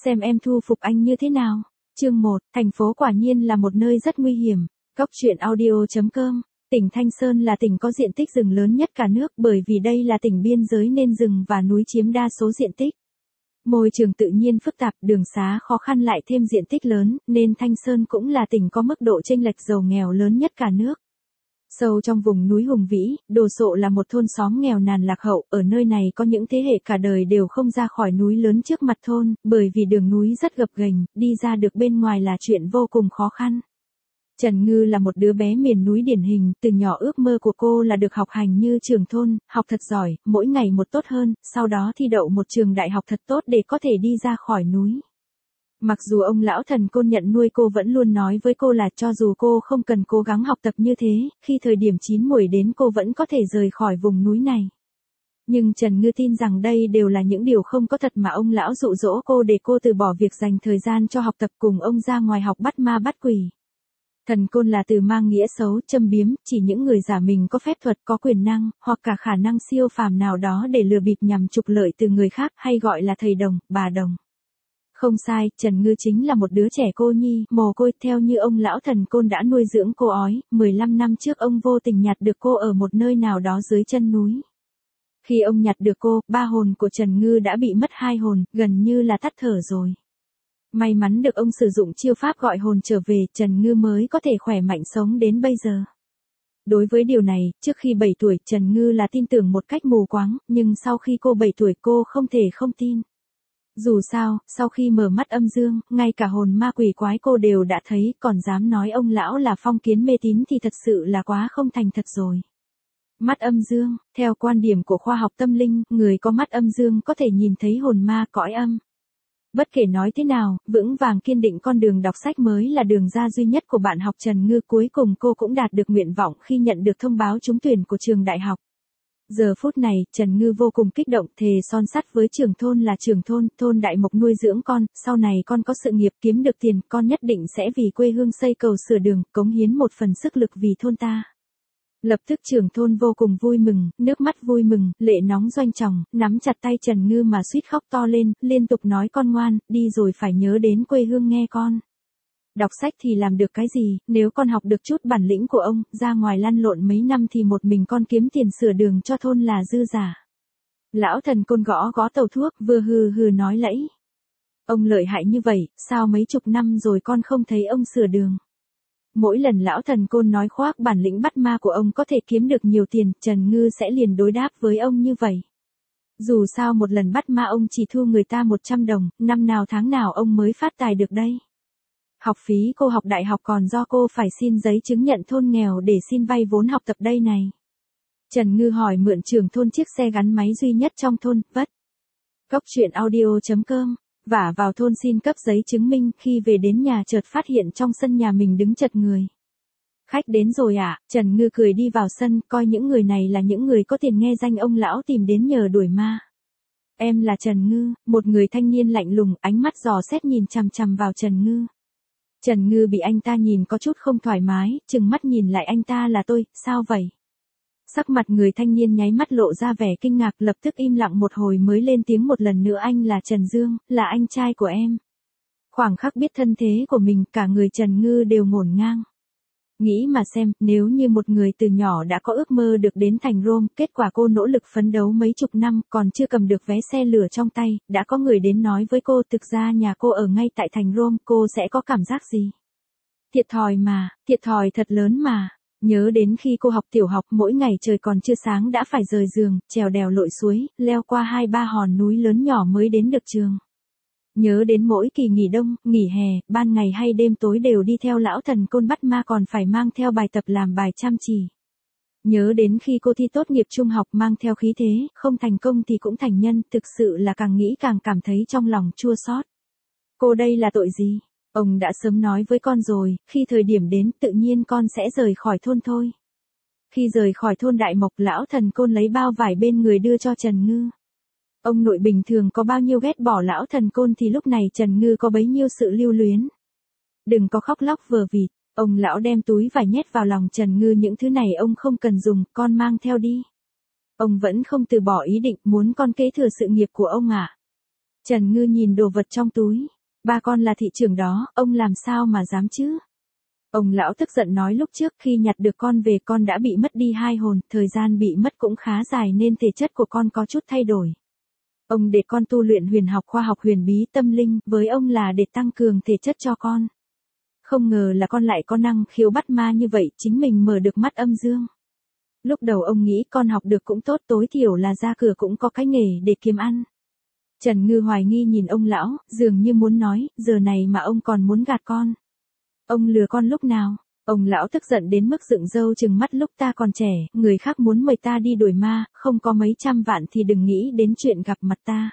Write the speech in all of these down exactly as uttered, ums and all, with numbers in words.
xem em thu phục anh như thế nào. Chương một, thành phố quả nhiên là một nơi rất nguy hiểm. Cốc truyện audio chấm com. Tỉnh Thanh Sơn là tỉnh có diện tích rừng lớn nhất cả nước, bởi vì đây là tỉnh biên giới nên rừng và núi chiếm đa số diện tích. Môi trường tự nhiên phức tạp, đường xá khó khăn lại thêm diện tích lớn, nên Thanh Sơn cũng là tỉnh có mức độ chênh lệch giàu nghèo lớn nhất cả nước. Sâu trong vùng núi hùng vĩ, Đồ Sộ là một thôn xóm nghèo nàn lạc hậu, ở nơi này có những thế hệ cả đời đều không ra khỏi núi lớn trước mặt thôn, bởi vì đường núi rất gập ghềnh, đi ra được bên ngoài là chuyện vô cùng khó khăn. Trần Ngư là một đứa bé miền núi điển hình, từ nhỏ ước mơ của cô là được học hành như trưởng thôn, học thật giỏi, mỗi ngày một tốt hơn, sau đó thi đậu một trường đại học thật tốt để có thể đi ra khỏi núi. Mặc dù ông lão thần côn nhận nuôi cô vẫn luôn nói với cô là cho dù cô không cần cố gắng học tập như thế, khi thời điểm chín muồi đến cô vẫn có thể rời khỏi vùng núi này. Nhưng Trần Ngư tin rằng đây đều là những điều không có thật mà ông lão dụ dỗ cô để cô từ bỏ việc dành thời gian cho học tập cùng ông ra ngoài học bắt ma bắt quỷ. Thần côn là từ mang nghĩa xấu, châm biếm, chỉ những người giả mình có phép thuật, có quyền năng, hoặc cả khả năng siêu phàm nào đó để lừa bịp nhằm trục lợi từ người khác, hay gọi là thầy đồng, bà đồng. Không sai, Trần Ngư chính là một đứa trẻ cô nhi, mồ côi, theo như ông lão thần côn đã nuôi dưỡng cô ói, mười lăm năm trước ông vô tình nhặt được cô ở một nơi nào đó dưới chân núi. Khi ông nhặt được cô, ba hồn của Trần Ngư đã bị mất hai hồn, gần như là tắt thở rồi. May mắn được ông sử dụng chiêu pháp gọi hồn trở về, Trần Ngư mới có thể khỏe mạnh sống đến bây giờ. Đối với điều này, trước khi bảy tuổi, Trần Ngư là tin tưởng một cách mù quáng, nhưng sau khi cô bảy tuổi cô không thể không tin. Dù sao, sau khi mở mắt âm dương, ngay cả hồn ma quỷ quái cô đều đã thấy, còn dám nói ông lão là phong kiến mê tín thì thật sự là quá không thành thật rồi. Mắt âm dương, theo quan điểm của khoa học tâm linh, người có mắt âm dương có thể nhìn thấy hồn ma cõi âm. Bất kể nói thế nào, vững vàng kiên định con đường đọc sách mới là đường ra duy nhất của bạn học Trần Ngư. Cuối cùng cô cũng đạt được nguyện vọng khi nhận được thông báo trúng tuyển của trường đại học. Giờ phút này, Trần Ngư vô cùng kích động, thề son sắt với trưởng thôn là trưởng thôn, thôn Đại Mộc nuôi dưỡng con, sau này con có sự nghiệp kiếm được tiền, con nhất định sẽ vì quê hương xây cầu sửa đường, cống hiến một phần sức lực vì thôn ta. Lập tức trưởng thôn vô cùng vui mừng, nước mắt vui mừng, lệ nóng doanh tròng, nắm chặt tay Trần Ngư mà suýt khóc to lên, liên tục nói con ngoan, đi rồi phải nhớ đến quê hương nghe con. Đọc sách thì làm được cái gì, nếu con học được chút bản lĩnh của ông, ra ngoài lăn lộn mấy năm thì một mình con kiếm tiền sửa đường cho thôn là dư giả. Lão thần côn gõ gõ tàu thuốc, vừa hừ hừ nói lẫy. Ông lợi hại như vậy, sao mấy chục năm rồi con không thấy ông sửa đường. Mỗi lần lão thần côn nói khoác bản lĩnh bắt ma của ông có thể kiếm được nhiều tiền, Trần Ngư sẽ liền đối đáp với ông như vậy. Dù sao một lần bắt ma ông chỉ thu người ta một trăm đồng, năm nào tháng nào ông mới phát tài được đây. Học phí cô học đại học còn do cô phải xin giấy chứng nhận thôn nghèo để xin vay vốn học tập đây này. Trần Ngư hỏi mượn trưởng thôn chiếc xe gắn máy duy nhất trong thôn, vất. Cốc truyện audio chấm com. Vả vào thôn xin cấp giấy chứng minh, khi về đến nhà chợt phát hiện trong sân nhà mình đứng chật người. Khách đến rồi à, Trần Ngư cười đi vào sân, coi những người này là những người có tiền nghe danh ông lão tìm đến nhờ đuổi ma. Em là Trần Ngư, một người thanh niên lạnh lùng, ánh mắt dò xét nhìn chằm chằm vào Trần Ngư. Trần Ngư bị anh ta nhìn có chút không thoải mái, chừng mắt nhìn lại anh ta là tôi, sao vậy? Sắc mặt người thanh niên nháy mắt lộ ra vẻ kinh ngạc, lập tức im lặng một hồi mới lên tiếng một lần nữa, anh là Trần Dương, là anh trai của em. Khoảng khắc biết thân thế của mình, cả người Trần Ngư đều ngổn ngang. Nghĩ mà xem, nếu như một người từ nhỏ đã có ước mơ được đến thành Rome, kết quả cô nỗ lực phấn đấu mấy chục năm, còn chưa cầm được vé xe lửa trong tay, đã có người đến nói với cô thực ra nhà cô ở ngay tại thành Rome, cô sẽ có cảm giác gì? Thiệt thòi mà, thiệt thòi thật lớn mà. Nhớ đến khi cô học tiểu học, mỗi ngày trời còn chưa sáng đã phải rời giường, trèo đèo lội suối, leo qua hai ba hòn núi lớn nhỏ mới đến được trường. Nhớ đến mỗi kỳ nghỉ đông, nghỉ hè, ban ngày hay đêm tối đều đi theo lão thần côn bắt ma còn phải mang theo bài tập làm bài chăm chỉ. Nhớ đến khi cô thi tốt nghiệp trung học mang theo khí thế, không thành công thì cũng thành nhân, thực sự là càng nghĩ càng cảm thấy trong lòng chua xót. Cô đây là tội gì? Ông đã sớm nói với con rồi, khi thời điểm đến tự nhiên con sẽ rời khỏi thôn thôi. Khi rời khỏi thôn Đại Mộc, lão thần côn lấy bao vải bên người đưa cho Trần Ngư. Ông nội bình thường có bao nhiêu ghét bỏ lão thần côn thì lúc này Trần Ngư có bấy nhiêu sự lưu luyến. Đừng có khóc lóc vờ vịt, ông lão đem túi vải nhét vào lòng Trần Ngư, những thứ này ông không cần dùng, con mang theo đi. Ông vẫn không từ bỏ ý định, muốn con kế thừa sự nghiệp của ông à. Trần Ngư nhìn đồ vật trong túi, Ba con là thị trưởng đó, ông làm sao mà dám chứ? Ông lão tức giận nói lúc trước khi nhặt được con về con đã bị mất đi hai hồn, thời gian bị mất cũng khá dài nên thể chất của con có chút thay đổi. Ông để con tu luyện huyền học khoa học huyền bí tâm linh, với ông là để tăng cường thể chất cho con. Không ngờ là con lại có năng khiếu bắt ma như vậy, chính mình mở được mắt âm dương. Lúc đầu ông nghĩ con học được cũng tốt, tối thiểu là ra cửa cũng có cái nghề để kiếm ăn. Trần Ngư hoài nghi nhìn ông lão, dường như muốn nói, giờ này mà ông còn muốn gạt con. Ông lừa con lúc nào? Ông lão tức giận đến mức dựng râu trừng mắt, lúc ta còn trẻ, người khác muốn mời ta đi đuổi ma, không có mấy trăm vạn thì đừng nghĩ đến chuyện gặp mặt ta.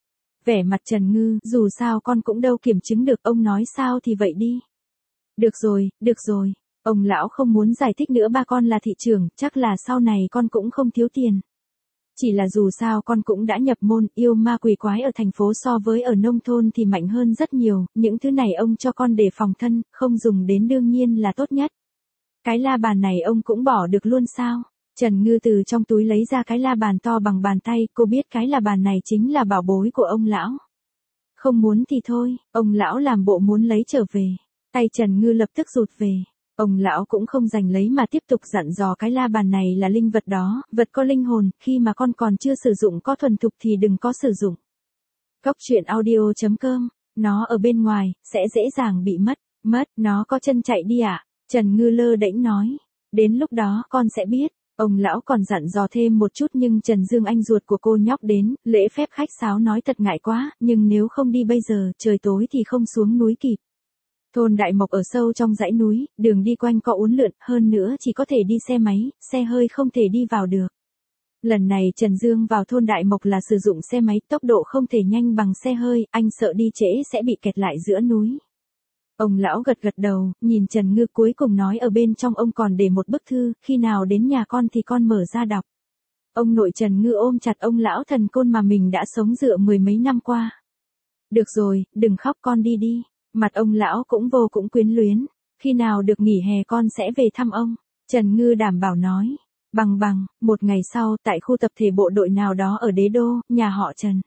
Vẻ mặt Trần Ngư, dù sao con cũng đâu kiểm chứng được, ông nói sao thì vậy đi. Được rồi, được rồi, ông lão không muốn giải thích nữa, ba con là thị trưởng, chắc là sau này con cũng không thiếu tiền. Chỉ là dù sao con cũng đã nhập môn, yêu ma quỷ quái ở thành phố so với ở nông thôn thì mạnh hơn rất nhiều, những thứ này ông cho con để phòng thân, không dùng đến đương nhiên là tốt nhất. Cái la bàn này ông cũng bỏ được luôn sao? Trần Ngư từ trong túi lấy ra cái la bàn to bằng bàn tay, cô biết cái la bàn này chính là bảo bối của ông lão. Không muốn thì thôi, ông lão làm bộ muốn lấy trở về. Tay Trần Ngư lập tức rụt về. Ông lão cũng không giành lấy mà tiếp tục dặn dò cái la bàn này là linh vật đó, vật có linh hồn, khi mà con còn chưa sử dụng có thuần thục thì đừng có sử dụng. Cốc truyện audio chấm com, nó ở bên ngoài, sẽ dễ dàng bị mất, mất, nó có chân chạy đi ạ, à? Trần Ngư lơ đễnh nói, đến lúc đó con sẽ biết. Ông lão còn dặn dò thêm một chút nhưng Trần Dương anh ruột của cô nhóc đến, lễ phép khách sáo nói thật ngại quá, nhưng nếu không đi bây giờ, trời tối thì không xuống núi kịp. Thôn Đại Mộc ở sâu trong dãy núi, đường đi quanh co uốn lượn, hơn nữa chỉ có thể đi xe máy, xe hơi không thể đi vào được. Lần này Trần Dương vào thôn Đại Mộc là sử dụng xe máy, tốc độ không thể nhanh bằng xe hơi, anh sợ đi trễ sẽ bị kẹt lại giữa núi. Ông lão gật gật đầu, nhìn Trần Ngư cuối cùng nói ở bên trong ông còn để một bức thư, khi nào đến nhà con thì con mở ra đọc. Ông nội Trần Ngư ôm chặt ông lão thần côn mà mình đã sống dựa mười mấy năm qua. Được rồi, đừng khóc, con đi đi. Mặt ông lão cũng vô cũng quyến luyến. Khi nào được nghỉ hè con sẽ về thăm ông. Trần Ngư đảm bảo nói. Bằng bằng, một ngày sau tại khu tập thể bộ đội nào đó ở Đế Đô, nhà họ Trần.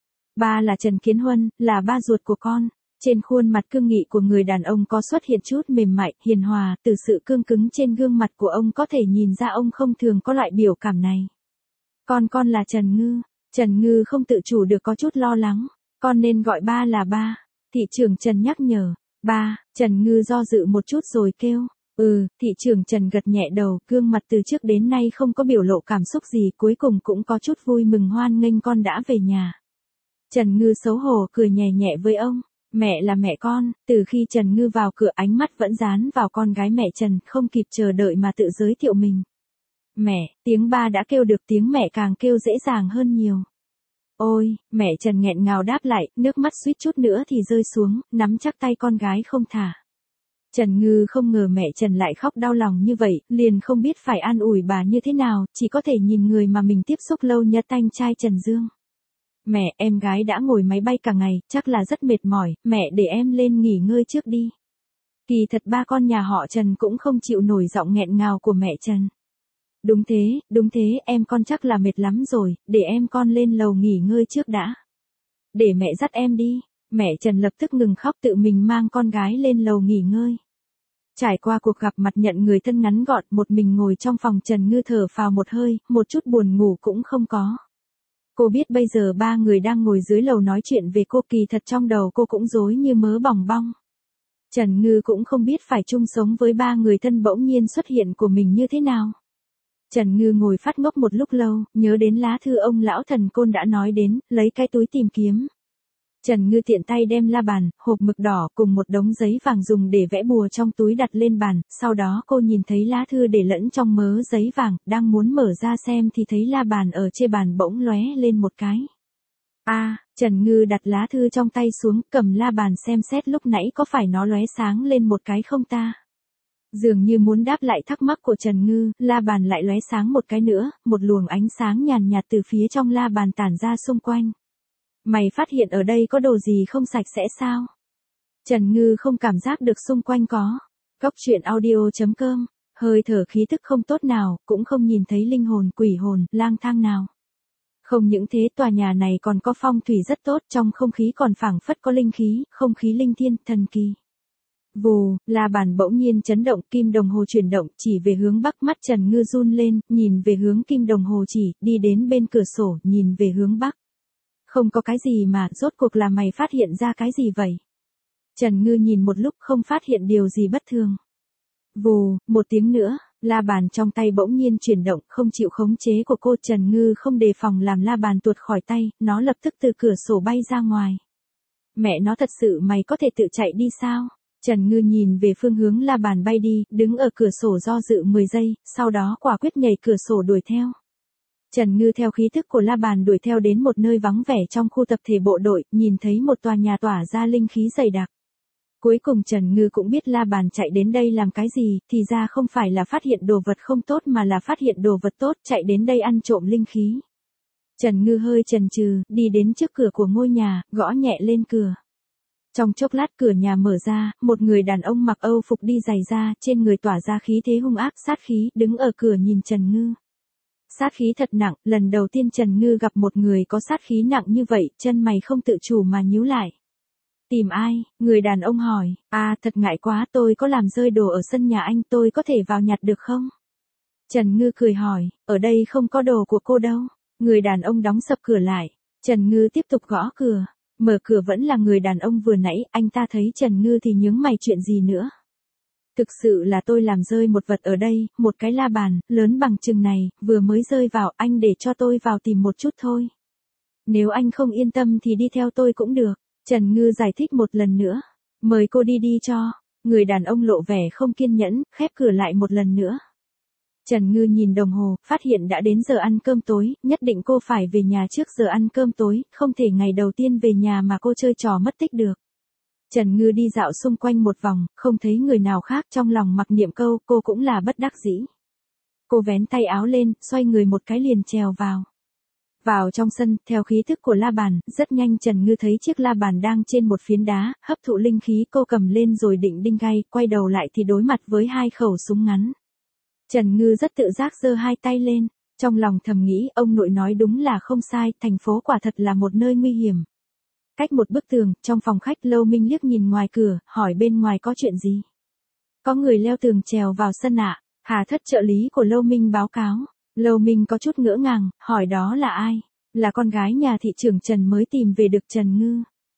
Ba là Trần Kiến Huân, là ba ruột của con. Trên khuôn mặt cương nghị của người đàn ông có xuất hiện chút mềm mại, hiền hòa, từ sự cương cứng trên gương mặt của ông có thể nhìn ra ông không thường có loại biểu cảm này. Con con là Trần Ngư. Trần Ngư không tự chủ được có chút lo lắng. Con nên gọi ba là ba. Thị trưởng Trần nhắc nhở. Ba, Trần Ngư do dự một chút rồi kêu. Ừ, thị trưởng Trần gật nhẹ đầu, gương mặt từ trước đến nay không có biểu lộ cảm xúc gì, cuối cùng cũng có chút vui mừng hoan nghênh con đã về nhà. Trần Ngư xấu hổ cười nhẹ nhẹ với ông. Mẹ là mẹ con, từ khi Trần Ngư vào cửa ánh mắt vẫn dán vào con gái mẹ Trần, không kịp chờ đợi mà tự giới thiệu mình. Mẹ, tiếng ba đã kêu được, tiếng mẹ càng kêu dễ dàng hơn nhiều. Ôi, mẹ Trần nghẹn ngào đáp lại, nước mắt suýt chút nữa thì rơi xuống, nắm chắc tay con gái không thả. Trần Ngư không ngờ mẹ Trần lại khóc đau lòng như vậy, liền không biết phải an ủi bà như thế nào, chỉ có thể nhìn người mà mình tiếp xúc lâu nhất anh trai Trần Dương. Mẹ, em gái đã ngồi máy bay cả ngày, chắc là rất mệt mỏi, mẹ để em lên nghỉ ngơi trước đi. Kỳ thật ba con nhà họ Trần cũng không chịu nổi giọng nghẹn ngào của mẹ Trần. Đúng thế, đúng thế, em con chắc là mệt lắm rồi, để em con lên lầu nghỉ ngơi trước đã. Để mẹ dắt em đi. Mẹ Trần lập tức ngừng khóc, tự mình mang con gái lên lầu nghỉ ngơi. Trải qua cuộc gặp mặt nhận người thân ngắn gọn, một mình ngồi trong phòng, Trần Ngư thở phào một hơi, một chút buồn ngủ cũng không có. Cô biết bây giờ ba người đang ngồi dưới lầu nói chuyện về cô, kỳ thật trong đầu cô cũng rối như mớ bòng bong. Trần Ngư cũng không biết phải chung sống với ba người thân bỗng nhiên xuất hiện của mình như thế nào. Trần Ngư ngồi phát ngốc một lúc lâu, nhớ đến lá thư ông lão thần côn đã nói đến, lấy cái túi tìm kiếm. Trần Ngư tiện tay đem la bàn, hộp mực đỏ cùng một đống giấy vàng dùng để vẽ bùa trong túi đặt lên bàn, sau đó cô nhìn thấy lá thư để lẫn trong mớ giấy vàng, đang muốn mở ra xem thì thấy la bàn ở trên bàn bỗng lóe lên một cái. A, à, Trần Ngư đặt lá thư trong tay xuống, cầm la bàn xem xét lúc nãy có phải nó lóe sáng lên một cái không ta? Dường như muốn đáp lại thắc mắc của Trần Ngư, la bàn lại lóe sáng một cái nữa, một luồng ánh sáng nhàn nhạt từ phía trong la bàn tản ra xung quanh. Mày phát hiện ở đây có đồ gì không sạch sẽ sao? Trần Ngư không cảm giác được xung quanh có. Cốc truyện audio chấm com, hơi thở khí tức không tốt nào, cũng không nhìn thấy linh hồn, quỷ hồn, lang thang nào. Không những thế tòa nhà này còn có phong thủy rất tốt, trong không khí còn phảng phất có linh khí, không khí linh thiêng, thần kỳ. Vù, la bàn bỗng nhiên chấn động, kim đồng hồ chuyển động, chỉ về hướng bắc, mắt Trần Ngư run lên, nhìn về hướng kim đồng hồ chỉ, đi đến bên cửa sổ, nhìn về hướng bắc. Không có cái gì mà, rốt cuộc là mày phát hiện ra cái gì vậy? Trần Ngư nhìn một lúc không phát hiện điều gì bất thường. Vù, một tiếng nữa, la bàn trong tay bỗng nhiên chuyển động, không chịu khống chế của cô. Trần Ngư không đề phòng làm la bàn tuột khỏi tay, nó lập tức từ cửa sổ bay ra ngoài. Mẹ nó, thật sự mày có thể tự chạy đi sao? Trần Ngư nhìn về phương hướng la bàn bay đi, đứng ở cửa sổ do dự mười giây, sau đó quả quyết nhảy cửa sổ đuổi theo. Trần Ngư theo khí thức của la bàn đuổi theo đến một nơi vắng vẻ trong khu tập thể bộ đội, nhìn thấy một tòa nhà tỏa ra linh khí dày đặc. Cuối cùng Trần Ngư cũng biết la bàn chạy đến đây làm cái gì, thì ra không phải là phát hiện đồ vật không tốt mà là phát hiện đồ vật tốt, chạy đến đây ăn trộm linh khí. Trần Ngư hơi chần chừ, đi đến trước cửa của ngôi nhà, gõ nhẹ lên cửa. Trong chốc lát cửa nhà mở ra, một người đàn ông mặc Âu phục đi giày ra, trên người tỏa ra khí thế hung ác, sát khí, đứng ở cửa nhìn Trần Ngư. Sát khí thật nặng, lần đầu tiên Trần Ngư gặp một người có sát khí nặng như vậy, chân mày không tự chủ mà nhíu lại. Tìm ai? Người đàn ông hỏi. À, thật ngại quá, tôi có làm rơi đồ ở sân nhà anh, tôi có thể vào nhặt được không? Trần Ngư cười hỏi, ở đây không có đồ của cô đâu. Người đàn ông đóng sập cửa lại. Trần Ngư tiếp tục gõ cửa. Mở cửa vẫn là người đàn ông vừa nãy, anh ta thấy Trần Ngư thì nhướng mày, chuyện gì nữa? Thực sự là tôi làm rơi một vật ở đây, một cái la bàn, lớn bằng chừng này, vừa mới rơi vào, anh để cho tôi vào tìm một chút thôi. Nếu anh không yên tâm thì đi theo tôi cũng được. Trần Ngư giải thích một lần nữa. Mời cô đi đi cho. Người đàn ông lộ vẻ không kiên nhẫn, khép cửa lại một lần nữa. Trần Ngư nhìn đồng hồ, phát hiện đã đến giờ ăn cơm tối, nhất định cô phải về nhà trước giờ ăn cơm tối, không thể ngày đầu tiên về nhà mà cô chơi trò mất tích được. Trần Ngư đi dạo xung quanh một vòng, không thấy người nào khác, trong lòng mặc niệm câu, cô cũng là bất đắc dĩ. Cô vén tay áo lên, xoay người một cái liền trèo vào. Vào trong sân, theo khí thức của la bàn, rất nhanh Trần Ngư thấy chiếc la bàn đang trên một phiến đá, hấp thụ linh khí, cô cầm lên rồi định đinh gai, quay đầu lại thì đối mặt với hai khẩu súng ngắn. Trần Ngư rất tự giác giơ hai tay lên, trong lòng thầm nghĩ, ông nội nói đúng là không sai, thành phố quả thật là một nơi nguy hiểm. Cách một bức tường, trong phòng khách, Lâu Minh liếc nhìn ngoài cửa, hỏi bên ngoài có chuyện gì. Có người leo tường trèo vào sân ạ. Hà Thất trợ lý của Lâu Minh báo cáo. Lâu Minh có chút ngỡ ngàng, hỏi đó là ai? Là con gái nhà thị trưởng Trần mới tìm về được Trần Ngư.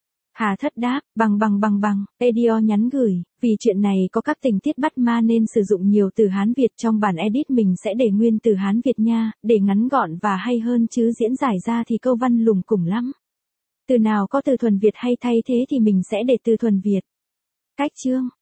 Hà Thất đáp, bằng bằng bằng bằng, Edio nhắn gửi, vì chuyện này có các tình tiết bắt ma nên sử dụng nhiều từ Hán Việt, trong bản edit mình sẽ để nguyên từ Hán Việt nha, để ngắn gọn và hay hơn, chứ diễn giải ra thì câu văn lùng củng lắm. Từ nào có từ thuần Việt hay thay thế thì mình sẽ để từ thuần Việt. Cách chương